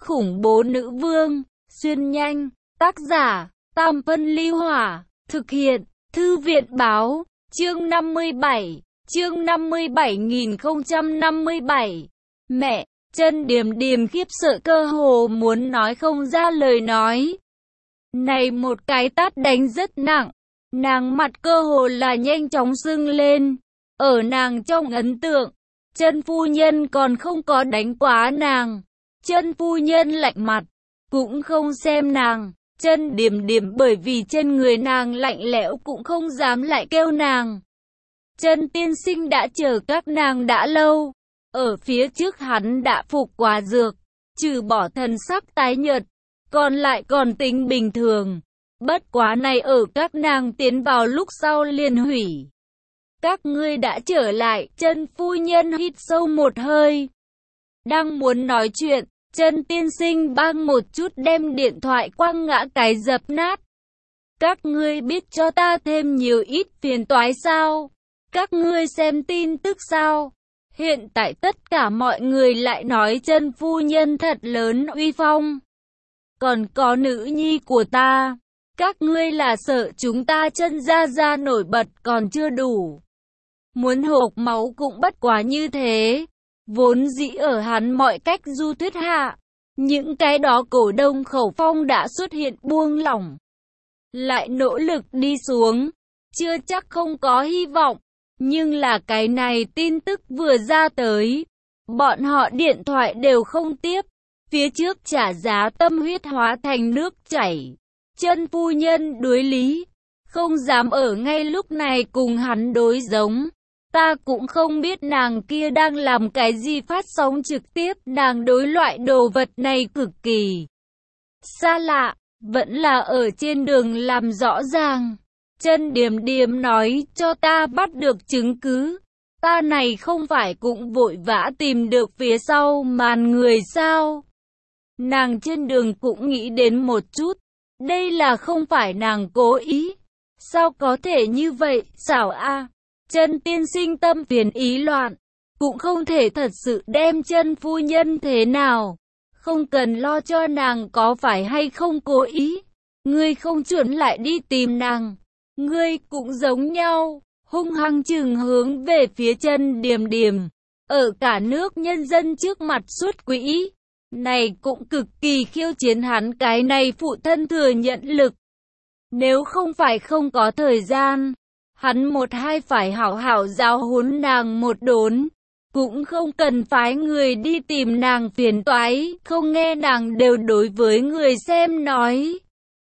khủng bố nữ vương, xuyên nhanh, tác giả, Tam Phân Ly Hỏa, thực hiện, Thư viện Báo, chương 57, chương 57.057. Mẹ, Chân Điềm Điềm khiếp sợ cơ hồ muốn nói không ra lời nói. Này một cái tát đánh rất nặng, nàng mặt cơ hồ là nhanh chóng sưng lên. Ở nàng trong ấn tượng, Chân phu nhân còn không có đánh quá nàng. Chân phu nhân lạnh mặt, cũng không xem nàng. Chân Điềm Điềm bởi vì trên người nàng lạnh lẽo cũng không dám lại kêu nàng. Chân tiên sinh đã chờ các nàng đã lâu. Ở phía trước hắn đã phục quả dược, trừ bỏ thần sắc tái nhợt, còn lại còn tính bình thường. Bất quá này ở các nàng tiến vào lúc sau liền hủy. Các ngươi đã trở lại. Chân phu nhân hít sâu một hơi. Đang muốn nói chuyện, Chân tiên sinh bang một chút đem điện thoại quăng ngã cái dập nát. Các ngươi biết cho ta thêm nhiều ít phiền toái sao? Các ngươi xem tin tức sao? Hiện tại tất cả mọi người lại nói Chân phu nhân thật lớn uy phong. Còn có nữ nhi của ta. Các ngươi là sợ chúng ta Chân gia gia nổi bật còn chưa đủ. Muốn hộc máu cũng bất quá như thế. Vốn dĩ ở hắn mọi cách du thuyết hạ, những cái đó cổ đông khẩu phong đã xuất hiện buông lỏng. Lại nỗ lực đi xuống, chưa chắc không có hy vọng. Nhưng là cái này tin tức vừa ra tới, bọn họ điện thoại đều không tiếp. Phía trước trả giá tâm huyết hóa thành nước chảy. Chân phu nhân đối lý, không dám ở ngay lúc này cùng hắn đối giống. Ta cũng không biết nàng kia đang làm cái gì phát sóng trực tiếp. Nàng đối loại đồ vật này cực kỳ xa lạ, vẫn là ở trên đường làm rõ ràng. Chân Điềm Điềm nói cho ta bắt được chứng cứ. Ta này không phải cũng vội vã tìm được phía sau màn người sao? Nàng trên đường cũng nghĩ đến một chút. Đây là không phải nàng cố ý. Sao có thể như vậy, xảo a? Chân tiên sinh tâm phiền ý loạn, cũng không thể thật sự đem Chân phu nhân thế nào. Không cần lo cho nàng có phải hay không cố ý. Ngươi không chuẩn lại đi tìm nàng. Ngươi cũng giống nhau, hung hăng chừng hướng về phía Chân Điềm Điềm. Ở cả nước nhân dân trước mặt xuất quỹ. Này cũng cực kỳ khiêu chiến hắn cái này phụ thân thừa nhận lực. Nếu không phải không có thời gian, hắn một hai phải hảo hảo giáo huấn nàng một đốn. Cũng không cần phái người đi tìm nàng phiền toái, không nghe nàng đều đối với người xem nói.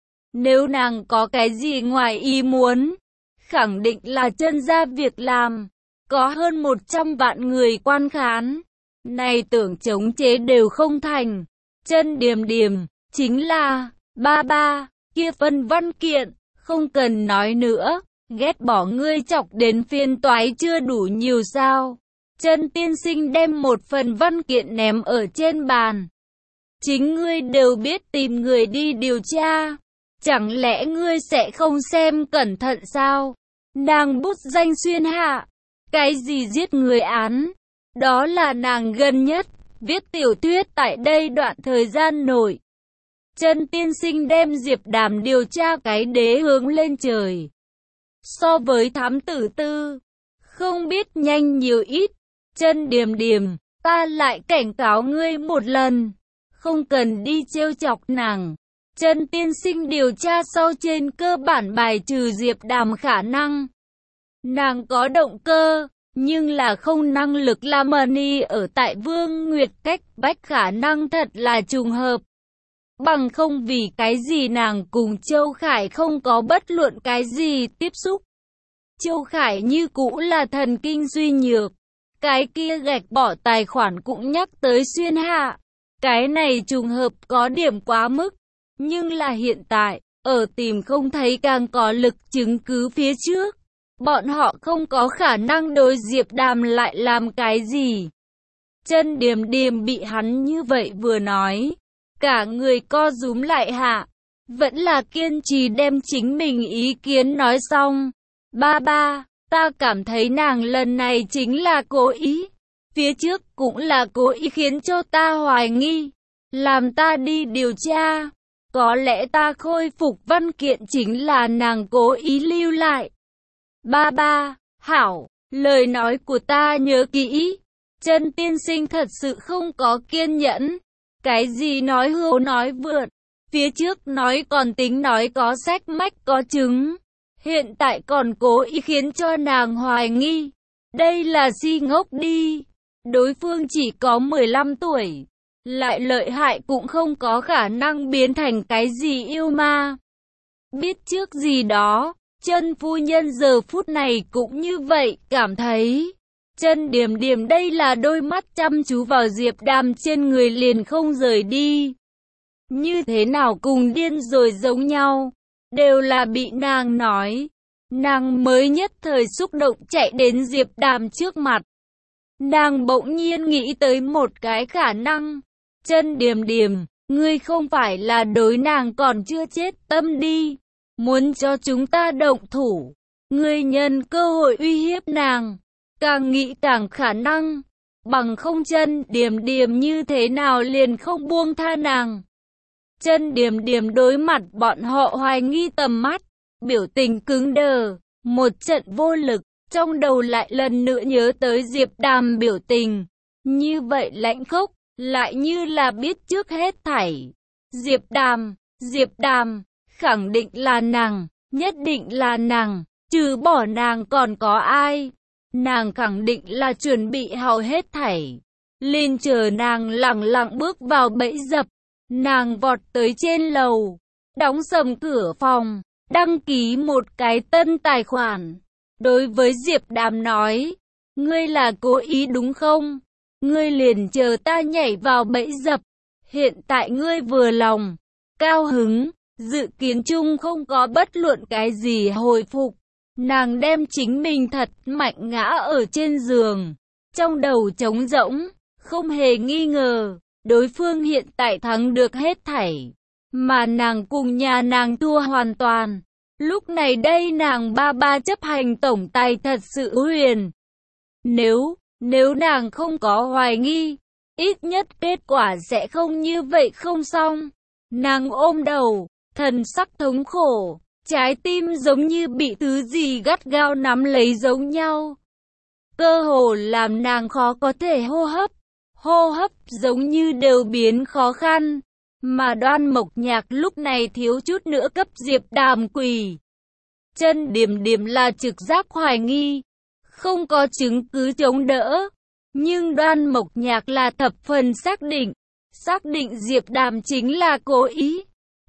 Nếu nàng có cái gì ngoài ý muốn, khẳng định là Chân gia việc làm. Có hơn 100 vạn người quan khán. Này tưởng chống chế đều không thành. Chân Điềm Điềm, chính là, ba, kia phân văn kiện, không cần nói nữa. Ghét bỏ ngươi chọc đến phiền toái chưa đủ nhiều sao? Chân tiên sinh đem một phần văn kiện ném ở trên bàn. Chính ngươi đều biết tìm người đi điều tra. Chẳng lẽ ngươi sẽ không xem cẩn thận sao? Nàng bút danh xuyên hạ. Cái gì giết người án? Đó là nàng gần nhất. Viết tiểu thuyết tại đây đoạn thời gian nổi. Chân tiên sinh đem Diệp Đàm điều tra cái đế hướng lên trời. So với thám tử tư, không biết nhanh nhiều ít. Chân Điềm Điềm, ta lại cảnh cáo ngươi một lần. Không cần đi trêu chọc nàng. Chân tiên sinh điều tra sau trên cơ bản bài trừ Diệp Đàm khả năng. Nàng có động cơ, nhưng là không năng lực làm money ở tại Vương Nguyệt cách bách khả năng thật là trùng hợp. Bằng không vì cái gì nàng cùng Châu Khải không có bất luận cái gì tiếp xúc. Châu Khải như cũ là thần kinh suy nhược. Cái kia gạch bỏ tài khoản cũng nhắc tới xuyên hạ. Cái này trùng hợp có điểm quá mức. Nhưng là hiện tại, ở tìm không thấy càng có lực chứng cứ phía trước. Bọn họ không có khả năng đối Diệp Đàm lại làm cái gì. Chân Điềm Điềm bị hắn như vậy vừa nói. Cả người co rúm lại hạ. Vẫn là kiên trì đem chính mình ý kiến nói xong. Ba, ta cảm thấy nàng lần này chính là cố ý. Phía trước cũng là cố ý khiến cho ta hoài nghi. làm ta đi điều tra. Có lẽ ta khôi phục văn kiện chính là nàng cố ý lưu lại. Ba ba, hảo, lời nói của ta nhớ kỹ. Chân tiên sinh thật sự không có kiên nhẫn. Cái gì nói hưu nói vượt. Phía trước nói còn tính nói có sách mách có chứng. Hiện tại còn cố ý khiến cho nàng hoài nghi. Đây là si ngốc đi. Đối phương chỉ có 15 tuổi. Lại lợi hại cũng không có khả năng biến thành cái gì yêu ma. Biết trước gì đó, Chân phu nhân giờ phút này cũng như vậy, cảm thấy Chân Điềm Điềm đây là đôi mắt chăm chú vào Diệp Đàm trên người liền không rời đi. Như thế nào cùng điên rồi giống nhau, đều là bị nàng nói. Nàng mới nhất thời xúc động chạy đến Diệp Đàm trước mặt. Nàng bỗng nhiên nghĩ tới một cái khả năng. Chân Điềm Điềm, ngươi không phải là đối nàng còn chưa chết tâm đi. Muốn cho chúng ta động thủ. Ngươi nhân cơ hội uy hiếp nàng. Càng nghĩ càng khả năng. Bằng không Chân Điềm Điềm như thế nào liền không buông tha nàng. Chân Điềm Điềm đối mặt bọn họ hoài nghi tầm mắt. Biểu tình cứng đờ. Một trận vô lực. Trong đầu lại lần nữa nhớ tới Diệp Đàm biểu tình. Như vậy lãnh khốc. Lại như là biết trước hết thảy. Diệp Đàm, khẳng định là nàng, nhất định là nàng, trừ bỏ nàng còn có ai. Nàng khẳng định là chuẩn bị hầu hết thảy. Liền chờ nàng lẳng lặng bước vào bẫy dập. Nàng vọt tới trên lầu, đóng sầm cửa phòng, đăng ký một cái tân tài khoản. Đối với Diệp Đàm nói, ngươi là cố ý đúng không? Ngươi liền chờ ta nhảy vào bẫy dập. Hiện tại ngươi vừa lòng, cao hứng, dự kiến chung không có bất luận cái gì hồi phục. Nàng đem chính mình thật mạnh ngã ở trên giường. Trong đầu trống rỗng, không hề nghi ngờ, đối phương hiện tại thắng được hết thảy. Mà nàng cùng nhà nàng thua hoàn toàn. Lúc này đây nàng ba ba chấp hành tổng tài thật sự huyền. Nếu nàng không có hoài nghi, ít nhất kết quả sẽ không như vậy không xong. Nàng ôm đầu, thần sắc thống khổ, trái tim giống như bị thứ gì gắt gao nắm lấy giống nhau. Cơ hồ làm nàng khó có thể hô hấp giống như đều biến khó khăn. Mà Đoan Mộc Nhạc lúc này thiếu chút nữa cấp Diệp Đàm quỳ. Chân Điềm Điềm là trực giác hoài nghi, không có chứng cứ chống đỡ. Nhưng Đoan Mộc Nhạc là thập phần xác định Diệp Đàm chính là cố ý,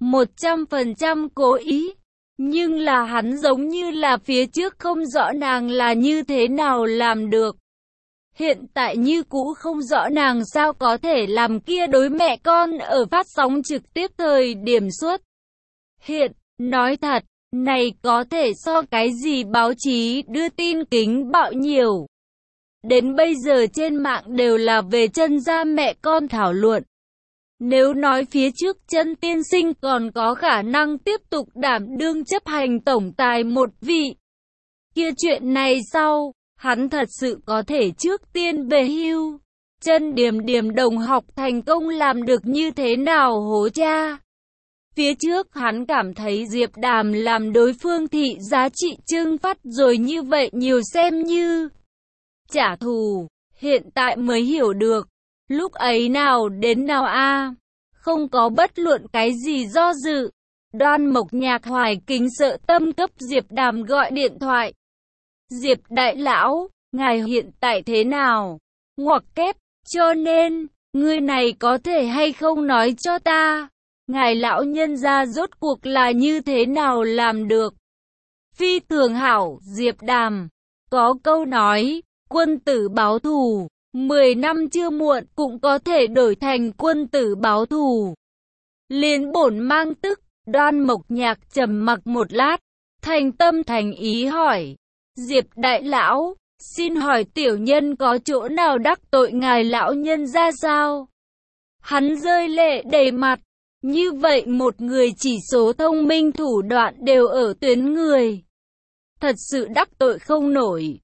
100% cố ý. Nhưng là hắn giống như là phía trước không rõ nàng là như thế nào làm được. Hiện tại như cũ không rõ nàng sao có thể làm kia đối mẹ con ở phát sóng trực tiếp thời điểm suốt. Hiện, nói thật, này có thể so cái gì báo chí đưa tin kính bạo nhiều. Đến bây giờ trên mạng đều là về Chân gia mẹ con thảo luận. Nếu nói phía trước Chân tiên sinh còn có khả năng tiếp tục đảm đương chấp hành tổng tài một vị, kia chuyện này sau, hắn thật sự có thể trước tiên về hưu. Chân Điềm Điềm đồng học thành công làm được như thế nào hố cha. Phía trước hắn cảm thấy Diệp Đàm làm đối phương thị giá trị trưng phát rồi như vậy nhiều xem như trả thù, hiện tại mới hiểu được. Lúc ấy nào đến nào a, không có bất luận cái gì do dự. Đoan Mộc Nhạc hoài kính sợ tâm cấp Diệp Đàm gọi điện thoại. Diệp đại lão, ngài hiện tại thế nào? Ngoặc kép, cho nên, người này có thể hay không nói cho ta? Ngài lão nhân gia rốt cuộc là như thế nào làm được? Phi thường hảo, Diệp Đàm. Có câu nói, quân tử báo thù, 10 năm chưa muộn cũng có thể đổi thành quân tử báo thù. Liên bổn mang tức, Đoan Mộc Nhạc trầm mặc một lát, thành tâm thành ý hỏi. Diệp đại lão, xin hỏi tiểu nhân có chỗ nào đắc tội ngài lão nhân ra sao? Hắn rơi lệ đầy mặt. Như vậy một người chỉ số thông minh thủ đoạn đều ở tuyến người. Thật sự đắc tội không nổi.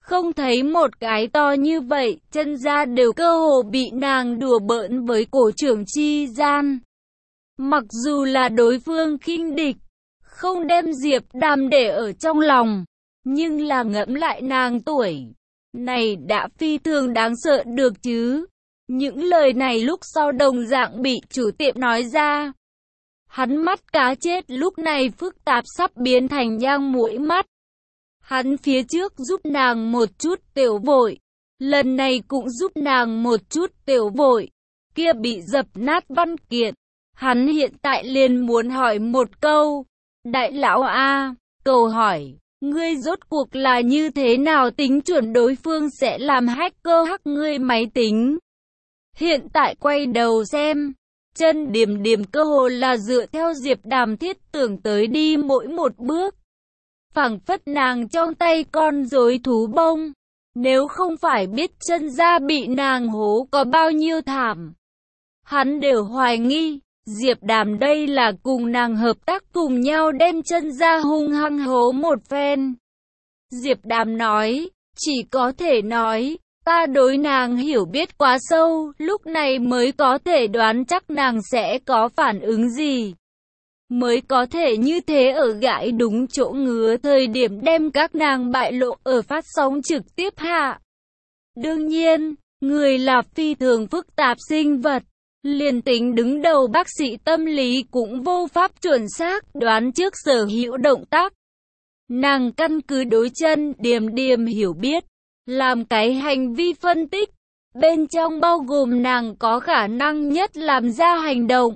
Không thấy một cái to như vậy, chân ra đều cơ hồ bị nàng đùa bỡn với cổ trưởng chi gian. Mặc dù là đối phương khinh địch, không đem Diệp Đàm để ở trong lòng, nhưng là ngẫm lại nàng tuổi này đã phi thường đáng sợ được chứ. Những lời này lúc sau đồng dạng bị chủ tiệm nói ra. Hắn mắt cá chết lúc này phức tạp sắp biến thành nhang mũi mắt. Hắn phía trước giúp nàng một chút tiểu vội, lần này cũng giúp nàng một chút tiểu vội, kia bị dập nát văn kiện. Hắn hiện tại liền muốn hỏi một câu, đại lão A, câu hỏi, ngươi rốt cuộc là như thế nào tính chuẩn đối phương sẽ làm hacker hack ngươi máy tính? Hiện tại quay đầu xem, chân Điềm Điềm cơ hồ là dựa theo Diệp Đàm thiết tưởng tới đi mỗi một bước. Phảng phất nàng trong tay con rối thú bông, nếu không phải biết chân ra bị nàng hố có bao nhiêu thảm. Hắn đều hoài nghi, Diệp Đàm đây là cùng nàng hợp tác cùng nhau đem chân ra hung hăng hố một phen. Diệp Đàm nói, chỉ có thể nói, ta đối nàng hiểu biết quá sâu, lúc này mới có thể đoán chắc nàng sẽ có phản ứng gì. Mới có thể như thế ở gãi đúng chỗ ngứa thời điểm đem các nàng bại lộ ở phát sóng trực tiếp hạ. Đương nhiên, người là phi thường phức tạp sinh vật. Liền tính đứng đầu bác sĩ tâm lý cũng vô pháp chuẩn xác đoán trước sở hữu động tác. Nàng căn cứ đối chân Điềm Điềm hiểu biết, làm cái hành vi phân tích, bên trong bao gồm nàng có khả năng nhất làm ra hành động.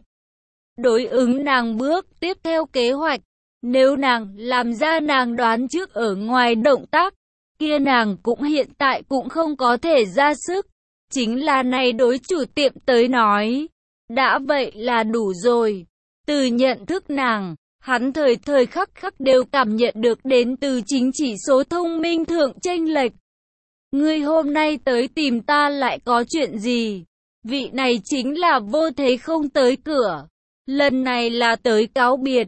Đối ứng nàng bước tiếp theo kế hoạch, nếu nàng làm ra nàng đoán trước ở ngoài động tác, kia nàng cũng hiện tại cũng không có thể ra sức. Chính là này đối chủ tiệm tới nói, đã vậy là đủ rồi. Từ nhận thức nàng, hắn thời khắc khắc đều cảm nhận được đến từ chính chỉ số thông minh thượng chênh lệch. Ngươi hôm nay tới tìm ta lại có chuyện gì? Vị này chính là Vô Thế không tới cửa. Lần này là tới cáo biệt.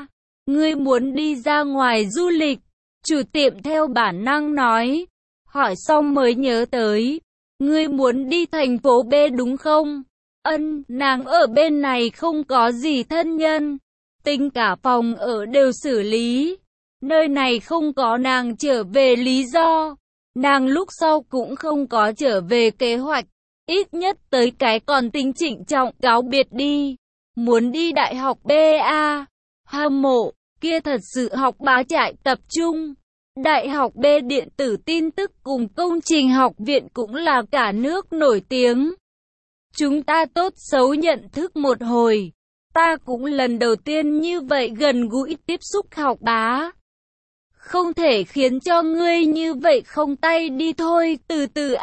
Ngươi muốn đi ra ngoài du lịch. Chủ tiệm theo bản năng nói. Hỏi xong mới nhớ tới. Ngươi muốn đi thành phố B đúng không? Nàng ở bên này không có gì thân nhân. Tính cả phòng ở đều xử lý. Nơi này không có nàng trở về lý do. Nàng lúc sau cũng không có trở về kế hoạch. Ít nhất tới cái còn tính trịnh trọng cáo biệt đi. Muốn đi đại học BA. Hâm mộ, kia thật sự học bá trại tập trung. Đại học B điện tử tin tức cùng công trình học viện cũng là cả nước nổi tiếng. Chúng ta tốt xấu nhận thức một hồi. Ta cũng lần đầu tiên như vậy gần gũi tiếp xúc học bá. Không thể khiến cho ngươi như vậy không tay đi thôi, từ từ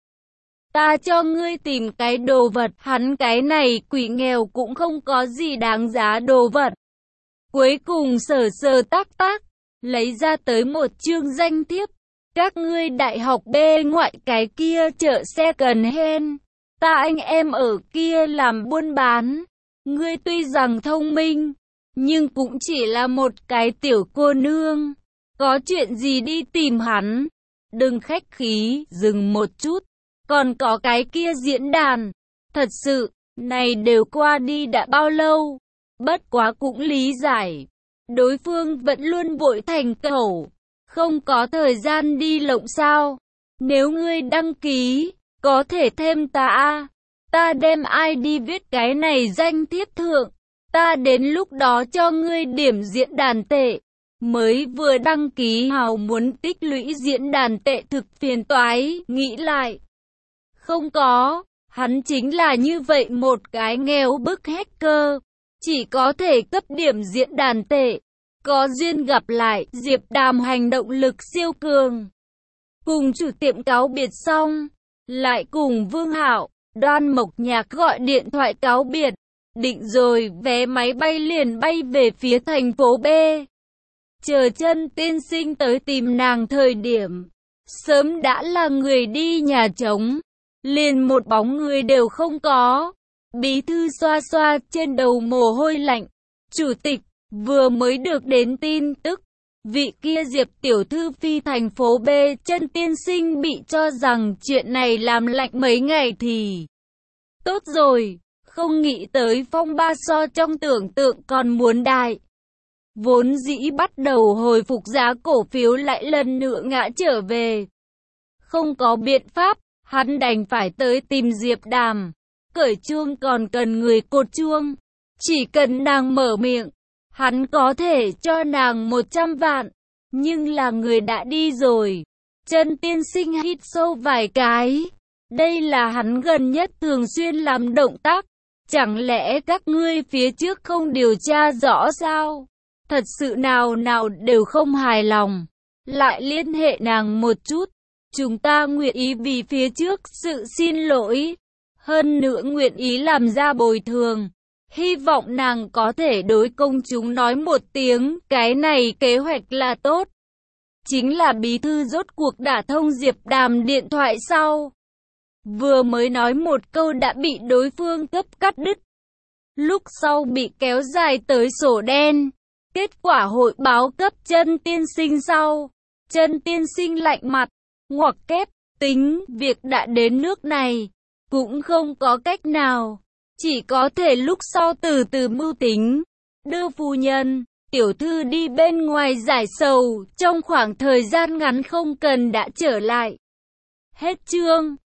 Ta cho ngươi tìm cái đồ vật, hắn cái này quỷ nghèo cũng không có gì đáng giá đồ vật. Cuối cùng sờ tác, lấy ra tới một chương danh thiếp. Các ngươi đại học B ngoại cái kia chợ xe cần hen. Ta anh em ở kia làm buôn bán. Ngươi tuy rằng thông minh, nhưng cũng chỉ là một cái tiểu cô nương. Có chuyện gì đi tìm hắn. Đừng khách khí, dừng một chút. Còn có cái kia diễn đàn. Thật sự, này đều qua đi đã bao lâu. Bất quá cũng lý giải. Đối phương vẫn luôn vội thành cẩu. Không có thời gian đi lộng sao. Nếu ngươi đăng ký, có thể thêm ta Ta đem ID viết cái này danh thiếp thượng. Ta đến lúc đó cho ngươi điểm diễn đàn tệ. Mới vừa đăng ký hào muốn tích lũy diễn đàn tệ thực phiền toái, nghĩ lại. Không có, hắn chính là như vậy một cái nghèo bức hacker. Chỉ có thể cấp điểm diễn đàn tệ. Có duyên gặp lại, Diệp Đàm hành động lực siêu cường. Cùng chủ tiệm cáo biệt xong, lại cùng Vương Hạo, Đoan Mộc Nhạc gọi điện thoại cáo biệt. Định rồi vé máy bay liền bay về phía thành phố B. Chờ chân tiên sinh tới tìm nàng thời điểm, sớm đã là người đi nhà trống. Liền một bóng người đều không có. Bí thư xoa xoa trên đầu mồ hôi lạnh. Chủ tịch, vừa mới được đến tin tức. Vị kia Diệp tiểu thư phi thành phố B, Chân tiên sinh bị cho rằng chuyện này làm lạnh mấy ngày thì tốt rồi, không nghĩ tới phong ba so trong tưởng tượng còn muốn đại. Vốn dĩ bắt đầu hồi phục giá cổ phiếu lại lần nữa ngã trở về. Không có biện pháp, hắn đành phải tới tìm Diệp Đàm. Cởi chuông còn cần người cột chuông. Chỉ cần nàng mở miệng, hắn có thể cho nàng 100 vạn. Nhưng là người đã đi rồi. Chân tiên sinh hít sâu vài cái. Đây là hắn gần nhất thường xuyên làm động tác. Chẳng lẽ các ngươi phía trước không điều tra rõ sao? Thật sự nào đều không hài lòng. Lại liên hệ nàng một chút. Chúng ta nguyện ý vì phía trước sự xin lỗi. Hơn nữa nguyện ý làm ra bồi thường. Hy vọng nàng có thể đối công chúng nói một tiếng, cái này kế hoạch là tốt. Chính là bí thư rốt cuộc đả thông Diệp Đàm điện thoại sau. Vừa mới nói một câu đã bị đối phương cấp cắt đứt. Lúc sau bị kéo dài tới sổ đen. Kết quả hội báo cấp Chân tiên sinh sau. Chân tiên sinh lạnh mặt, ngoặc kép, tính việc đã đến nước này. Cũng không có cách nào. Chỉ có thể lúc sau từ từ mưu tính. Đưa phu nhân, tiểu thư đi bên ngoài giải sầu. Trong khoảng thời gian ngắn không cần đã trở lại. Hết chương.